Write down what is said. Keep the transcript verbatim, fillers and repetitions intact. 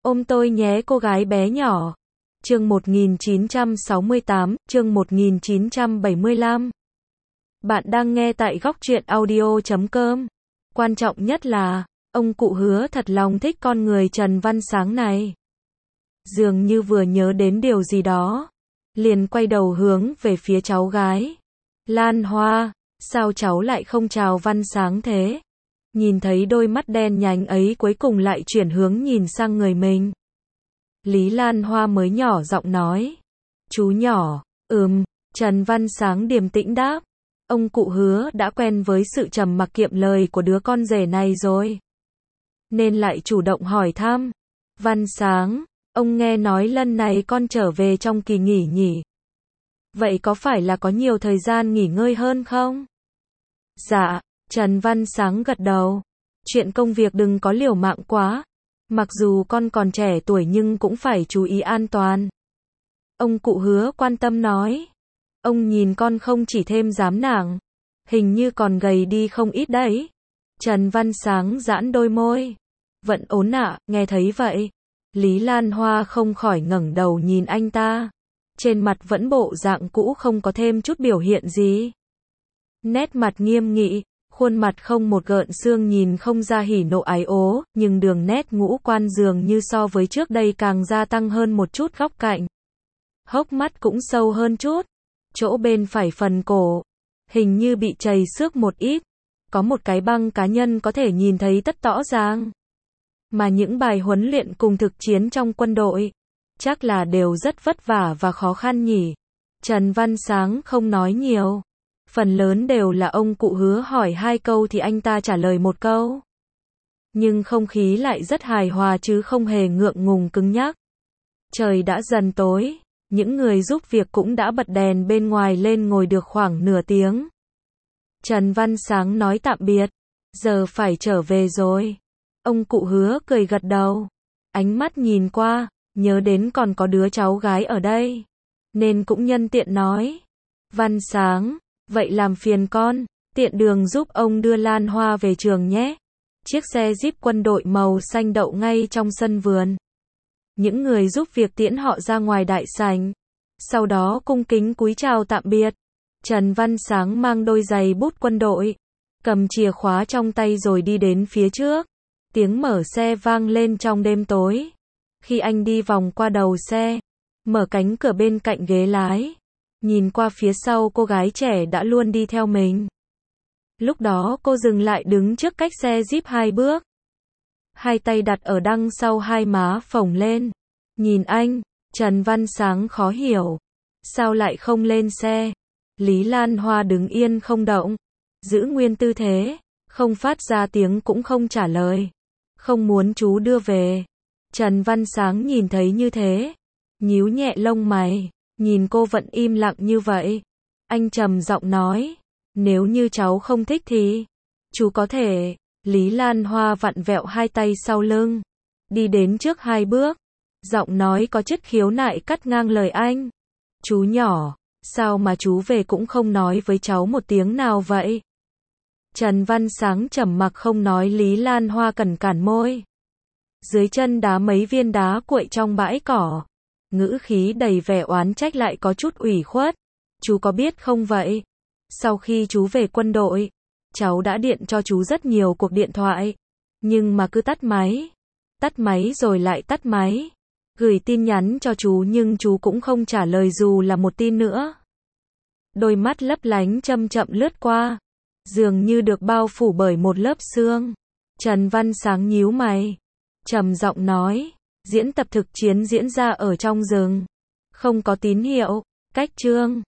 Ôm tôi nhé cô gái bé nhỏ. Chương một nghìn chín trăm sáu mươi tám, chương một nghìn chín trăm bảy mươi lăm. Bạn đang nghe tại góc truyện audio chấm com. Quan trọng nhất là, ông cụ Hứa thật lòng thích con người Trần Văn Sáng này. Dường như vừa nhớ đến điều gì đó, liền quay đầu hướng về phía cháu gái. Lan Hoa, sao cháu lại không chào Văn Sáng thế? Nhìn thấy đôi mắt đen nhánh ấy cuối cùng lại chuyển hướng nhìn sang người mình. Lý Lan Hoa mới nhỏ giọng nói. Chú nhỏ, ừm, Trần Văn Sáng điềm tĩnh đáp. Ông cụ Hứa đã quen với sự trầm mặc kiệm lời của đứa con rể này rồi, nên lại chủ động hỏi thăm. Văn Sáng, ông nghe nói lần này con trở về trong kỳ nghỉ nhỉ? Vậy có phải là có nhiều thời gian nghỉ ngơi hơn không? Dạ, Trần Văn Sáng gật đầu. Chuyện công việc đừng có liều mạng quá. Mặc dù con còn trẻ tuổi nhưng cũng phải chú ý an toàn. Ông cụ Hứa quan tâm nói. Ông nhìn con không chỉ thêm dám nặng, hình như còn gầy đi không ít đấy. Trần Văn Sáng giãn đôi môi. Vẫn ổn ạ, nghe thấy vậy. Lý Lan Hoa không khỏi ngẩng đầu nhìn anh ta. Trên mặt vẫn bộ dạng cũ không có thêm chút biểu hiện gì. Nét mặt nghiêm nghị, khuôn mặt không một gợn xương nhìn không ra hỉ nộ ái ố, nhưng đường nét ngũ quan dường như so với trước đây càng gia tăng hơn một chút góc cạnh. Hốc mắt cũng sâu hơn chút. Chỗ bên phải phần cổ, hình như bị trầy xước một ít. Có một cái băng cá nhân có thể nhìn thấy tất rõ ràng. Mà những bài huấn luyện cùng thực chiến trong quân đội, chắc là đều rất vất vả và khó khăn nhỉ. Trần Văn Sáng không nói nhiều. Phần lớn đều là ông cụ Hứa hỏi hai câu thì anh ta trả lời một câu. Nhưng không khí lại rất hài hòa chứ không hề ngượng ngùng cứng nhắc. Trời đã dần tối, những người giúp việc cũng đã bật đèn bên ngoài lên ngồi được khoảng nửa tiếng. Trần Văn Sáng nói tạm biệt. Giờ phải trở về rồi. Ông cụ Hứa cười gật đầu. Ánh mắt nhìn qua, nhớ đến còn có đứa cháu gái ở đây, nên cũng nhân tiện nói. Văn Sáng, vậy làm phiền con, tiện đường giúp ông đưa Lan Hoa về trường nhé. Chiếc xe Jeep quân đội màu xanh đậu ngay trong sân vườn. Những người giúp việc tiễn họ ra ngoài đại sảnh. Sau đó cung kính cúi chào tạm biệt. Trần Văn Sáng mang đôi giày bút quân đội, cầm chìa khóa trong tay rồi đi đến phía trước. Tiếng mở xe vang lên trong đêm tối. Khi anh đi vòng qua đầu xe, mở cánh cửa bên cạnh ghế lái, nhìn qua phía sau cô gái trẻ đã luôn đi theo mình. Lúc đó cô dừng lại đứng trước cách xe Jeep hai bước. Hai tay đặt ở đằng sau hai má phồng lên. Nhìn anh, Trần Văn Sáng khó hiểu. Sao lại không lên xe? Lý Lan Hoa đứng yên không động, giữ nguyên tư thế, không phát ra tiếng cũng không trả lời. Không muốn chú đưa về. Trần Văn Sáng nhìn thấy như thế, nhíu nhẹ lông mày, nhìn cô vẫn im lặng như vậy. Anh trầm giọng nói, nếu như cháu không thích thì, chú có thể. Lý Lan Hoa vặn vẹo hai tay sau lưng, đi đến trước hai bước, giọng nói có chất khiếu nại cắt ngang lời anh. Chú nhỏ, sao mà chú về cũng không nói với cháu một tiếng nào vậy? Trần Văn Sáng trầm mặc không nói. Lý Lan Hoa cẩn cản môi. Dưới chân đá mấy viên đá cuội trong bãi cỏ. Ngữ khí đầy vẻ oán trách lại có chút ủy khuất. Chú có biết không vậy? Sau khi chú về quân đội, cháu đã điện cho chú rất nhiều cuộc điện thoại. Nhưng mà cứ tắt máy. Tắt máy rồi lại tắt máy. Gửi tin nhắn cho chú nhưng chú cũng không trả lời dù là một tin nữa. Đôi mắt lấp lánh chậm chậm lướt qua, dường như được bao phủ bởi một lớp sương. Trần Văn Sáng nhíu mày, trầm giọng nói, diễn tập thực chiến diễn ra ở trong rừng. Không có tín hiệu, cách chương,